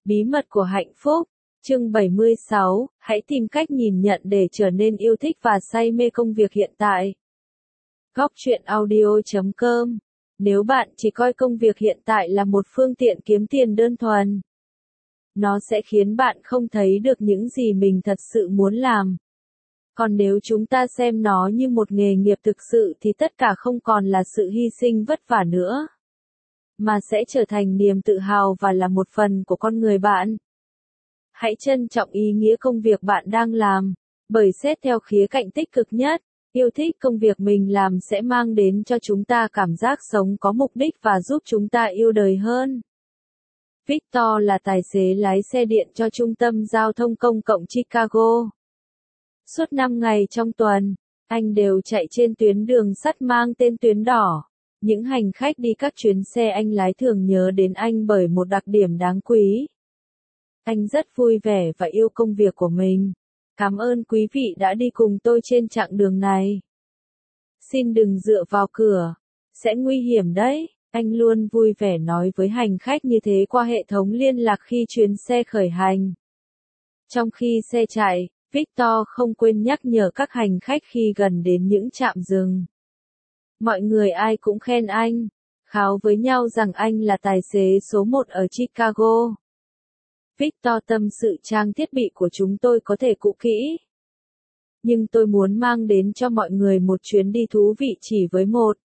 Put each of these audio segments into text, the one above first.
Bí mật của hạnh phúc. Chương 76, hãy tìm cách nhìn nhận để trở nên yêu thích và say mê công việc hiện tại. Góc truyện audio.com. Nếu bạn chỉ coi công việc hiện tại là một phương tiện kiếm tiền đơn thuần, nó sẽ khiến bạn không thấy được những gì mình thật sự muốn làm. Còn nếu chúng ta xem nó như một nghề nghiệp thực sự thì tất cả không còn là sự hy sinh vất vả nữa, mà sẽ trở thành niềm tự hào và là một phần của con người bạn. Hãy trân trọng ý nghĩa công việc bạn đang làm, bởi xét theo khía cạnh tích cực nhất, yêu thích công việc mình làm sẽ mang đến cho chúng ta cảm giác sống có mục đích và giúp chúng ta yêu đời hơn. Victor là tài xế lái xe điện cho trung tâm giao thông công cộng Chicago. Suốt 5 ngày trong tuần, anh đều chạy trên tuyến đường sắt mang tên tuyến đỏ. Những hành khách đi các chuyến xe anh lái thường nhớ đến anh bởi một đặc điểm đáng quý. Anh rất vui vẻ và yêu công việc của mình. Cảm ơn quý vị đã đi cùng tôi trên chặng đường này. Xin đừng dựa vào cửa, sẽ nguy hiểm đấy. Anh luôn vui vẻ nói với hành khách như thế qua hệ thống liên lạc khi chuyến xe khởi hành. Trong khi xe chạy, Victor không quên nhắc nhở các hành khách khi gần đến những trạm dừng. Mọi người ai cũng khen anh, kháo với nhau rằng anh là tài xế số 1 ở Chicago. Victor tâm sự trang thiết bị của chúng tôi có thể cũ kỹ, nhưng tôi muốn mang đến cho mọi người một chuyến đi thú vị chỉ với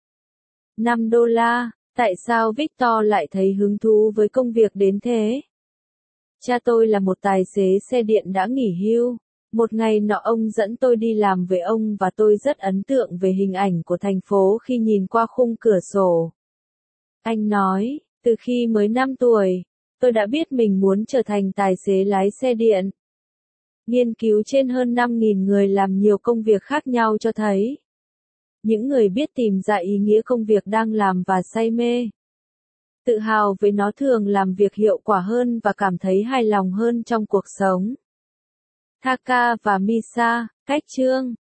$5. Tại sao Victor lại thấy hứng thú với công việc đến thế? Cha tôi là một tài xế xe điện đã nghỉ hưu. Một ngày nọ ông dẫn tôi đi làm với ông và tôi rất ấn tượng về hình ảnh của thành phố khi nhìn qua khung cửa sổ. Anh nói, từ khi mới 5 tuổi, tôi đã biết mình muốn trở thành tài xế lái xe điện. Nghiên cứu trên hơn 5.000 người làm nhiều công việc khác nhau cho thấy, những người biết tìm ra ý nghĩa công việc đang làm và say mê, tự hào với nó thường làm việc hiệu quả hơn và cảm thấy hài lòng hơn trong cuộc sống. Thaka và Misa, cách chương